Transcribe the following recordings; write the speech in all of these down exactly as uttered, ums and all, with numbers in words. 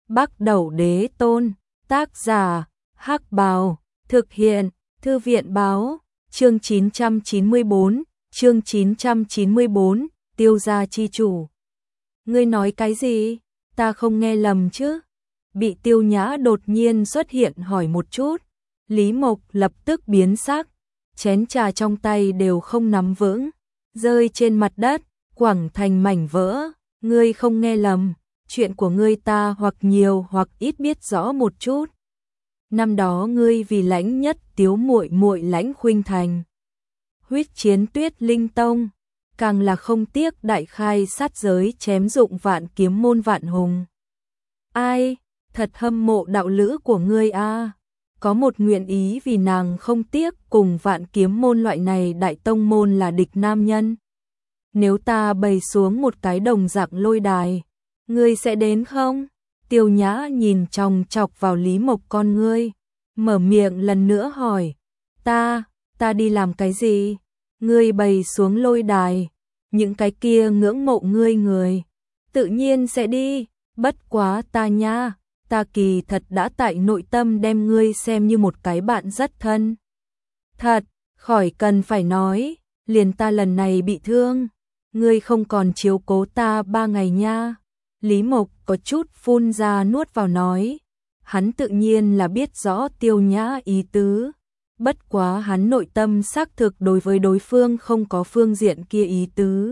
Bắc Đẩu Đế Tôn, tác giả, Hắc Bào, thực hiện, Thư viện báo, chương chín trăm chín mươi bốn, chương chín trăm chín mươi bốn, Tiêu gia chi chủ. Ngươi nói cái gì? Ta không nghe lầm chứ? Bị Tiêu Nhã đột nhiên xuất hiện hỏi một chút, Lý Mộc lập tức biến sắc, chén trà trong tay đều không nắm vững, rơi trên mặt đất, quẳng thành mảnh vỡ. Ngươi không nghe lầm, chuyện của ngươi ta hoặc nhiều hoặc ít biết rõ một chút. Năm đó ngươi vì Lãnh Nhất Tiếu muội muội Lãnh Khuynh Thành, huyết chiến Tuyết Linh Tông, càng là không tiếc đại khai sát giới chém dụng Vạn Kiếm môn Vạn Hùng. Ai, thật hâm mộ đạo lữ của ngươi a. Có một nguyện ý vì nàng không tiếc cùng Vạn Kiếm môn loại này đại tông môn là địch nam nhân. Nếu ta bày xuống một cái đồng dạng lôi đài, ngươi sẽ đến không? Tiêu Nhã nhìn chòng chọc vào Lý Mộc con ngươi, mở miệng lần nữa hỏi, ta, ta đi làm cái gì? Ngươi bày xuống lôi đài, những cái kia ngưỡng mộ ngươi người, tự nhiên sẽ đi, bất quá ta nha, ta kỳ thật đã tại nội tâm đem ngươi xem như một cái bạn rất thân. Thật, khỏi cần phải nói, liền ta lần này bị thương, ngươi không còn chiếu cố ta ba ngày nha. Lý Mộc có chút phun ra nuốt vào nói, hắn tự nhiên là biết rõ Tiêu Nhã ý tứ, bất quá hắn nội tâm xác thực đối với đối phương không có phương diện kia ý tứ.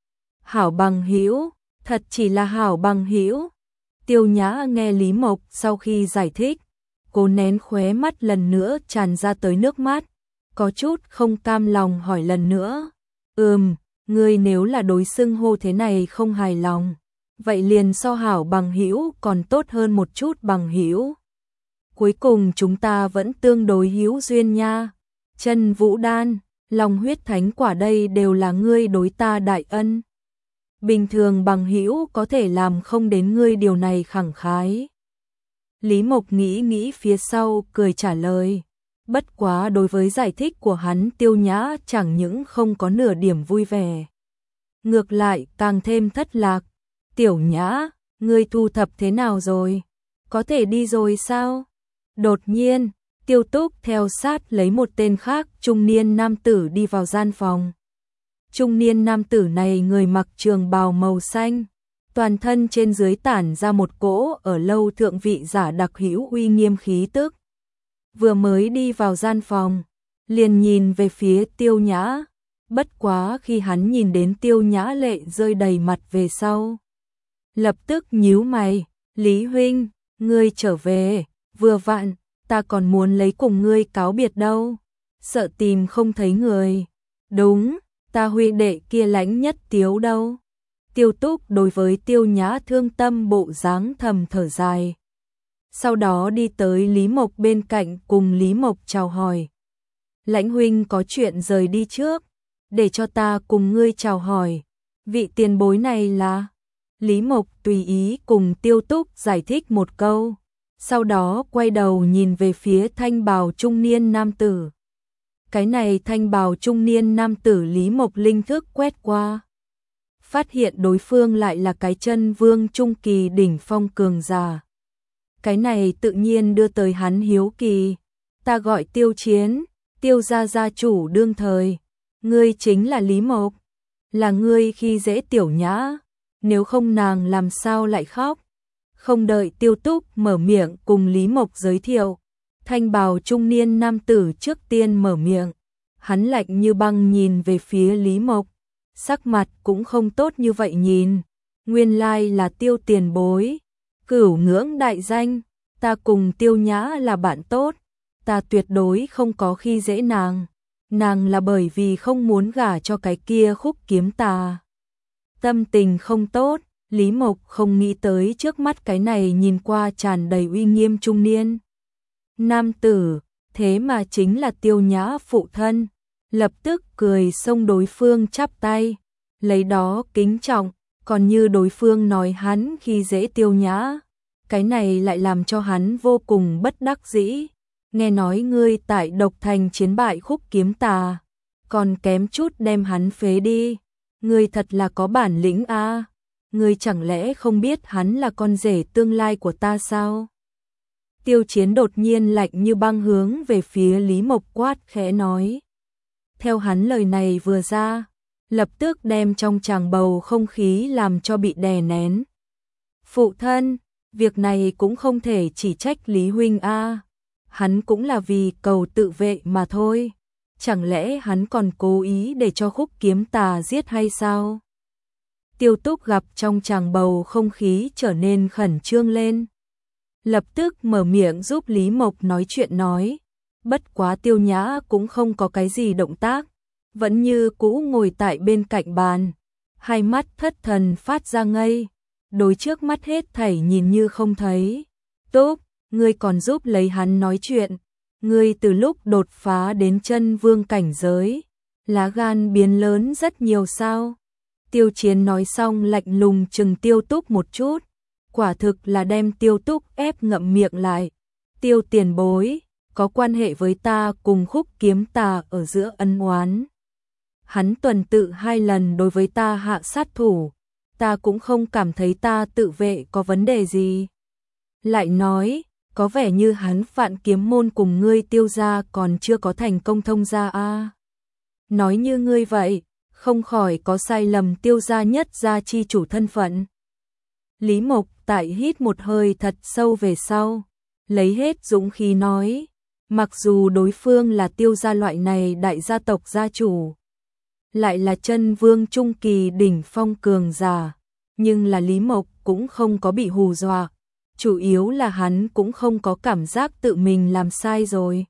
Hảo bằng hữu, thật chỉ là hảo bằng hữu. Tiêu Nhã nghe Lý Mộc sau khi giải thích, cố nén khóe mắt lần nữa tràn ra tới nước mắt, có chút không cam lòng hỏi lần nữa, ừm, ngươi nếu là đối xưng hô thế này không hài lòng, vậy liền so hảo bằng hữu còn tốt hơn một chút bằng hữu. Cuối cùng chúng ta vẫn tương đối hữu duyên nha. Chân Vũ Đan, Long huyết thánh quả đây đều là ngươi đối ta đại ân. Bình thường bằng hữu có thể làm không đến ngươi điều này khẳng khái. Lý Mộc nghĩ nghĩ phía sau cười trả lời. Bất quá đối với giải thích của hắn Tiêu Nhã chẳng những không có nửa điểm vui vẻ, ngược lại càng thêm thất lạc. Tiểu Nhã, ngươi thu thập thế nào rồi? Có thể đi rồi sao? Đột nhiên, Tiêu Túc theo sát lấy một tên khác trung niên nam tử đi vào gian phòng. Trung niên nam tử này người mặc trường bào màu xanh, toàn thân trên dưới tản ra một cỗ ở lâu thượng vị giả đặc hữu uy nghiêm khí tức. Vừa mới đi vào gian phòng, liền nhìn về phía Tiêu Nhã, bất quá khi hắn nhìn đến Tiêu Nhã lệ rơi đầy mặt về sau, lập tức nhíu mày, Lý huynh, ngươi trở về, vừa vặn, ta còn muốn lấy cùng ngươi cáo biệt đâu, sợ tìm không thấy người. Đúng, ta huynh đệ kia Lãnh Nhất Tiếu đâu? Tiêu Túc đối với Tiêu Nhã thương tâm bộ dáng thầm thở dài. Sau đó đi tới Lý Mộc bên cạnh cùng Lý Mộc chào hỏi. Lãnh huynh có chuyện rời đi trước, để cho ta cùng ngươi chào hỏi. Vị tiền bối này là... Lý Mộc tùy ý cùng Tiêu Túc giải thích một câu, sau đó quay đầu nhìn về phía thanh bào trung niên nam tử. Cái này thanh bào trung niên nam tử Lý Mộc linh thức quét qua, phát hiện đối phương lại là cái chân vương trung kỳ đỉnh phong cường giả. Cái này tự nhiên đưa tới hắn hiếu kỳ. Ta gọi Tiêu Chiến, Tiêu gia gia chủ đương thời, ngươi chính là Lý Mộc, là ngươi khi dễ Tiểu Nhã, nếu không nàng làm sao lại khóc. Không đợi Tiêu Túc mở miệng cùng Lý Mộc giới thiệu, thanh bào trung niên nam tử trước tiên mở miệng, hắn lạnh như băng nhìn về phía Lý Mộc, sắc mặt cũng không tốt như vậy nhìn, nguyên lai là Tiêu tiền bối, cửu ngưỡng đại danh, ta cùng Tiêu Nhã là bạn tốt, ta tuyệt đối không có khi dễ nàng, nàng là bởi vì không muốn gả cho cái kia Khúc Kiếm tà. Tâm tình không tốt, Lý Mộc không nghĩ tới trước mắt cái này nhìn qua tràn đầy uy nghiêm trung niên nam tử, thế mà chính là Tiêu Nhã phụ thân, lập tức cười xông đối phương chắp tay, lấy đó kính trọng, còn như đối phương nói hắn khi dễ Tiêu Nhã, cái này lại làm cho hắn vô cùng bất đắc dĩ. Nghe nói ngươi tại Độc Thành chiến bại Khúc Kiếm tà, còn kém chút đem hắn phế đi, ngươi thật là có bản lĩnh a. ngươi chẳng lẽ không biết hắn là con rể tương lai của ta sao? Tiêu Chiến đột nhiên lạnh như băng hướng về phía Lý Mộc quát khẽ nói. Theo hắn lời này vừa ra, lập tức đem trong tràng bầu không khí làm cho bị đè nén. Phụ thân, việc này cũng không thể chỉ trách Lý huynh a, hắn cũng là vì cầu tự vệ mà thôi. Chẳng lẽ hắn còn cố ý để cho Khúc Kiếm Tà giết hay sao? Tiêu Túc gặp trong tràng bầu không khí trở nên khẩn trương lên, lập tức mở miệng giúp Lý Mộc nói chuyện nói. Bất quá Tiêu Nhã cũng không có cái gì động tác, vẫn như cũ ngồi tại bên cạnh bàn, hai mắt thất thần phát ra ngây, đối trước mắt hết thảy nhìn như không thấy. Túc, ngươi còn giúp lấy hắn nói chuyện, ngươi từ lúc đột phá đến chân vương cảnh giới, lá gan biến lớn rất nhiều sao? Tiêu Chiến nói xong lạnh lùng chừng Tiêu Túc một chút, quả thực là đem Tiêu Túc ép ngậm miệng lại. Tiêu tiền bối, có quan hệ với ta cùng Khúc Kiếm Tà ở giữa ân oán. Hắn tuần tự hai lần đối với ta hạ sát thủ, ta cũng không cảm thấy ta tự vệ có vấn đề gì. Lại nói, có vẻ như hắn Vạn Kiếm môn cùng ngươi Tiêu gia còn chưa có thành công thông gia a. Nói như ngươi vậy, không khỏi có sai lầm Tiêu gia nhất gia chi chủ thân phận. Lý Mộc tại hít một hơi thật sâu về sau, lấy hết dũng khí nói, mặc dù đối phương là Tiêu gia loại này đại gia tộc gia chủ, lại là chân vương trung kỳ đỉnh phong cường giả, nhưng là Lý Mộc cũng không có bị hù dọa, chủ yếu là hắn cũng không có cảm giác tự mình làm sai rồi.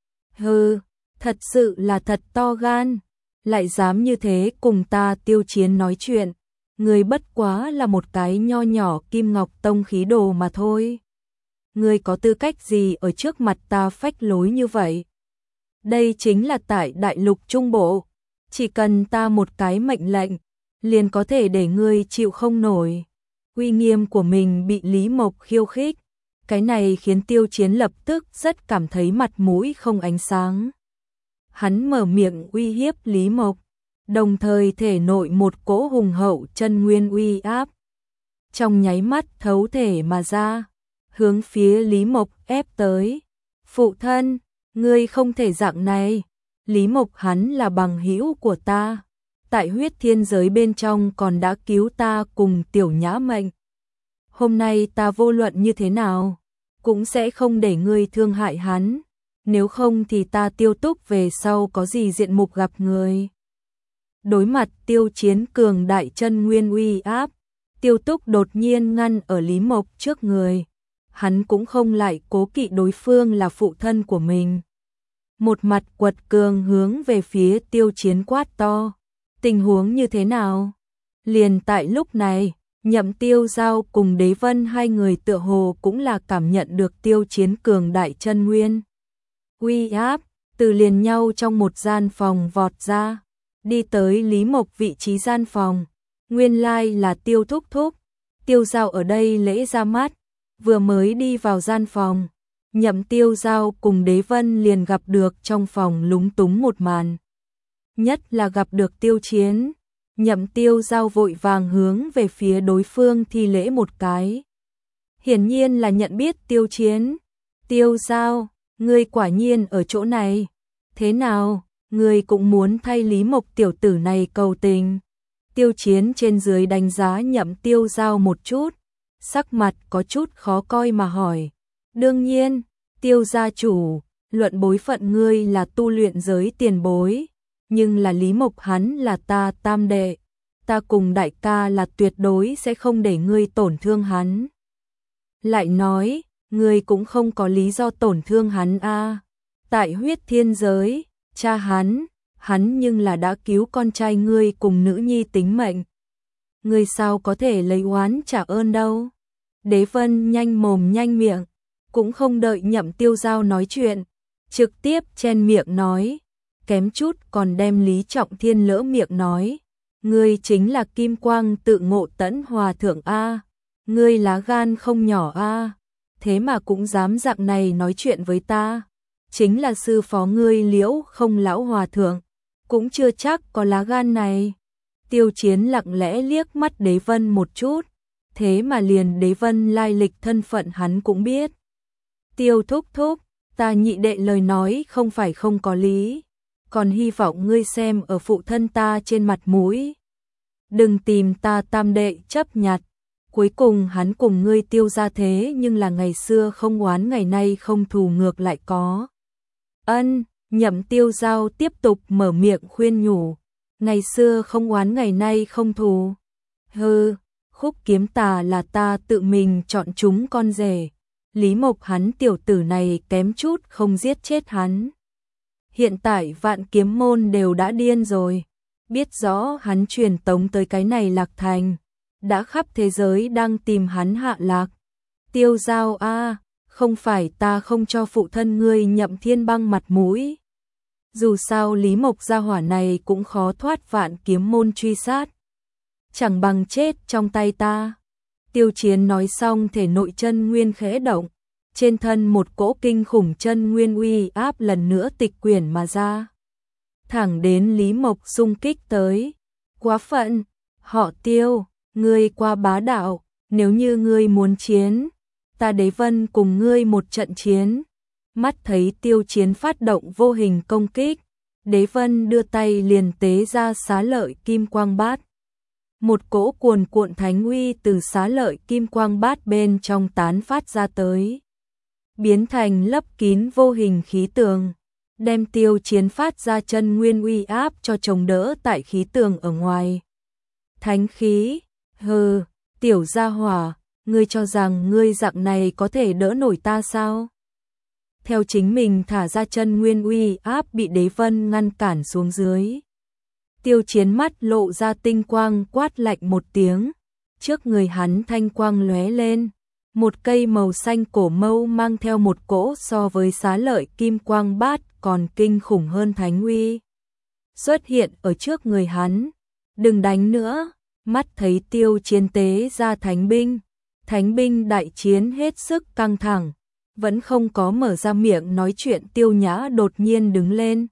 Hừ, thật sự là thật to gan, lại dám như thế cùng ta Tiêu Chiến nói chuyện, ngươi bất quá là một cái nho nhỏ Kim Ngọc Tông khí đồ mà thôi. Ngươi có tư cách gì ở trước mặt ta phách lối như vậy? Đây chính là tại đại lục trung bộ, chỉ cần ta một cái mệnh lệnh, liền có thể để ngươi chịu không nổi. Uy nghiêm của mình bị Lý Mộc khiêu khích, cái này khiến Tiêu Chiến lập tức rất cảm thấy mặt mũi không ánh sáng. Hắn mở miệng uy hiếp Lý Mộc, đồng thời thể nội một cỗ hùng hậu chân nguyên uy áp, trong nháy mắt thấu thể mà ra, hướng phía Lý Mộc ép tới. Phụ thân, ngươi không thể dạng này. Lý Mộc hắn là bằng hữu của ta, tại huyết thiên giới bên trong còn đã cứu ta cùng Tiểu Nhã mệnh. Hôm nay ta vô luận như thế nào, cũng sẽ không để ngươi thương hại hắn, nếu không thì ta Tiêu Túc về sau có gì diện mục gặp người. Đối mặt Tiêu Chiến cường đại chân nguyên uy áp, Tiêu Túc đột nhiên ngăn ở Lý Mộc trước người, hắn cũng không lại cố kỵ đối phương là phụ thân của mình. Một mặt quật cường hướng về phía Tiêu Chiến quát to. Tình huống như thế nào? Liền tại lúc này, Nhậm Tiêu Giao cùng Đế Vân hai người tựa hồ cũng là cảm nhận được Tiêu Chiến cường đại chân nguyên uy áp, từ liền nhau trong một gian phòng vọt ra, đi tới Lý Mộc vị trí gian phòng. Nguyên lai là Tiêu Thúc Thúc. Tiêu Giao ở đây lễ ra mắt, vừa mới đi vào gian phòng, Nhậm Tiêu Giao cùng Đế Vân liền gặp được trong phòng lúng túng một màn. Nhất là gặp được Tiêu Chiến, Nhậm Tiêu Giao vội vàng hướng về phía đối phương thi lễ một cái. Hiển nhiên là nhận biết Tiêu Chiến. Tiêu Giao, ngươi quả nhiên ở chỗ này. Thế nào, ngươi cũng muốn thay Lý Mộc tiểu tử này cầu tình? Tiêu Chiến trên dưới đánh giá Nhậm Tiêu Giao một chút, sắc mặt có chút khó coi mà hỏi. Đương nhiên, Tiêu gia chủ, luận bối phận ngươi là tu luyện giới tiền bối, nhưng là Lý Mộc hắn là ta tam đệ, ta cùng đại ca là tuyệt đối sẽ không để ngươi tổn thương hắn. Lại nói, ngươi cũng không có lý do tổn thương hắn a. Tại huyết thiên giới, cha hắn, hắn nhưng là đã cứu con trai ngươi cùng nữ nhi tính mệnh. Ngươi sao có thể lấy oán trả ơn đâu? Đế Vân nhanh mồm nhanh miệng, cũng không đợi Nhậm Tiêu Giao nói chuyện, trực tiếp chen miệng nói, kém chút còn đem Lý Trọng Thiên lỡ miệng nói, ngươi chính là Kim Quang tự ngộ tẫn hòa thượng a, ngươi lá gan không nhỏ a, thế mà cũng dám dạng này nói chuyện với ta, chính là sư phó ngươi Liễu Không lão hòa thượng, cũng chưa chắc có lá gan này. Tiêu Chiến lặng lẽ liếc mắt Đế Vân một chút, thế mà liền Đế Vân lai lịch thân phận hắn cũng biết. Tiêu thúc thúc, ta nhị đệ lời nói không phải không có lý, còn hy vọng ngươi xem ở phụ thân ta trên mặt mũi. Đừng tìm ta tam đệ chấp nhặt, cuối cùng hắn cùng ngươi Tiêu ra thế nhưng là ngày xưa không oán ngày nay không thù ngược lại có. Ân, Nhậm Tiêu Giao tiếp tục mở miệng khuyên nhủ, ngày xưa không oán ngày nay không thù. Hừ, Khúc Kiếm Tà là ta tự mình chọn chúng con rể, Lý Mộc hắn tiểu tử này kém chút không giết chết hắn. Hiện tại Vạn Kiếm môn đều đã điên rồi, biết rõ hắn truyền tống tới cái này Lạc Thành, đã khắp thế giới đang tìm hắn hạ lạc. Tiêu Giao a, không phải ta không cho phụ thân ngươi Nhậm Thiên Băng mặt mũi. Dù sao Lý Mộc gia hỏa này cũng khó thoát Vạn Kiếm môn truy sát, chẳng bằng chết trong tay ta. Tiêu Chiến nói xong thể nội chân nguyên khẽ động, trên thân một cỗ kinh khủng chân nguyên uy áp lần nữa tịch quyển mà ra, thẳng đến Lý Mộc xung kích tới. Quá phận, họ Tiêu, ngươi quá bá đạo, nếu như ngươi muốn chiến, ta Đế Vân cùng ngươi một trận chiến. Mắt thấy Tiêu Chiến phát động vô hình công kích, Đế Vân đưa tay liền tế ra xá lợi kim quang bát. Một cỗ cuồn cuộn thánh uy từ xá lợi kim quang bát bên trong tán phát ra tới, biến thành lấp kín vô hình khí tường, đem Tiêu Chiến phát ra chân nguyên uy áp cho chống đỡ tại khí tường ở ngoài. Thánh khí, hừ, tiểu gia hỏa, ngươi cho rằng ngươi dạng này có thể đỡ nổi ta sao? Theo chính mình thả ra chân nguyên uy áp bị Đế Vân ngăn cản xuống dưới. Tiêu Chiến mắt lộ ra tinh quang quát lạnh một tiếng, trước người hắn thanh quang lóe lên, một cây màu xanh cổ mâu mang theo một cỗ so với xá lợi kim quang bát còn kinh khủng hơn thánh uy xuất hiện ở trước người hắn. Đừng đánh nữa, mắt thấy Tiêu Chiến tế ra thánh binh, thánh binh đại chiến hết sức căng thẳng, vẫn không có mở ra miệng nói chuyện. Tiêu Nhã đột nhiên đứng lên,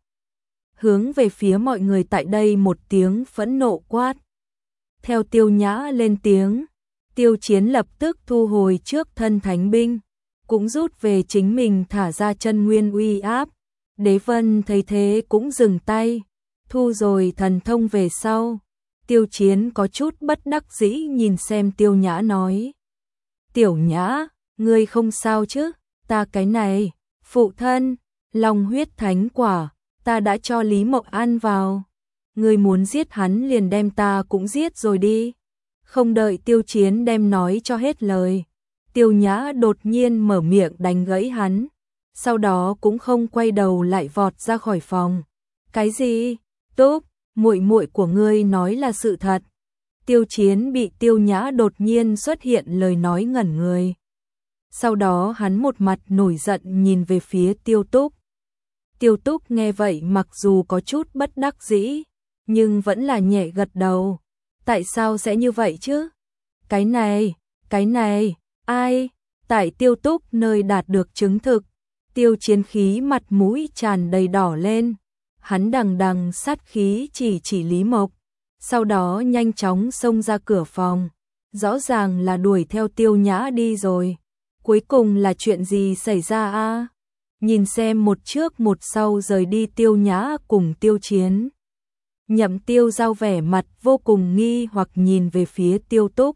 hướng về phía mọi người tại đây một tiếng phẫn nộ quát. Theo Tiêu Nhã lên tiếng, Tiêu Chiến lập tức thu hồi trước thân thánh binh, cũng rút về chính mình thả ra chân nguyên uy áp. Đế Vân thấy thế cũng dừng tay, thu rồi thần thông về sau. Tiêu Chiến có chút bất đắc dĩ nhìn xem Tiêu Nhã nói, Tiểu Nhã, ngươi không sao chứ? Ta cái này, phụ thân, long huyết thánh quả, ta đã cho Lý Mộc ăn vào. Ngươi muốn giết hắn liền đem ta cũng giết rồi đi. Không đợi Tiêu Chiến đem nói cho hết lời, Tiêu Nhã đột nhiên mở miệng đánh gãy hắn, sau đó cũng không quay đầu lại vọt ra khỏi phòng. Cái gì? Túc, muội muội của ngươi nói là sự thật. Tiêu Chiến bị Tiêu Nhã đột nhiên xuất hiện lời nói ngẩn người. Sau đó hắn một mặt nổi giận nhìn về phía Tiêu Túc. Tiêu Túc nghe vậy mặc dù có chút bất đắc dĩ, nhưng vẫn là nhẹ gật đầu. Tại sao sẽ như vậy chứ? Cái này, cái này, ai? Tại Tiêu Túc nơi đạt được chứng thực, Tiêu Chiến khí mặt mũi tràn đầy đỏ lên. Hắn đằng đằng sát khí chỉ chỉ Lý Mộc, sau đó nhanh chóng xông ra cửa phòng, rõ ràng là đuổi theo Tiêu Nhã đi rồi. Cuối cùng là chuyện gì xảy ra a? À? Nhìn xem một trước một sau rời đi Tiêu Nhã cùng Tiêu Chiến. Nhậm Tiêu Giao vẻ mặt vô cùng nghi hoặc nhìn về phía Tiêu Túc.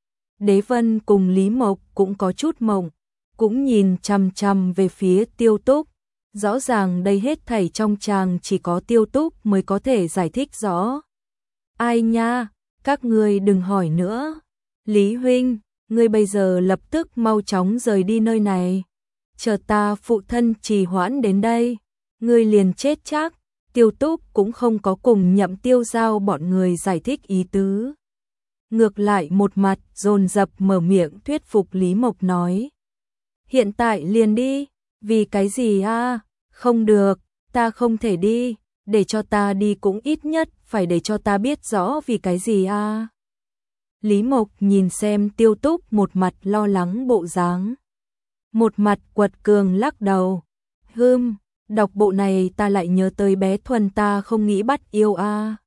Đế Vân cùng Lý Mộc cũng có chút mộng, cũng nhìn chằm chằm về phía Tiêu Túc. Rõ ràng đây hết thảy trong chàng chỉ có Tiêu Túc mới có thể giải thích rõ. Ai nha, các ngươi đừng hỏi nữa. Lý huynh, ngươi bây giờ lập tức mau chóng rời đi nơi này. Chờ ta phụ thân trì hoãn đến đây, ngươi liền chết chắc. Tiêu Túc cũng không có cùng Nhậm Tiêu Giao bọn người giải thích ý tứ. Ngược lại một mặt dồn dập mở miệng thuyết phục Lý Mộc nói. Hiện tại liền đi, vì cái gì a? À? Không được, ta không thể đi, để cho ta đi cũng ít nhất phải để cho ta biết rõ vì cái gì a. À? Lý Mộc nhìn xem Tiêu Túc một mặt lo lắng bộ dáng, một mặt quật cường lắc đầu. Hừm, đọc bộ này ta lại nhớ tới bé Thuần ta không nghĩ bắt yêu a. À.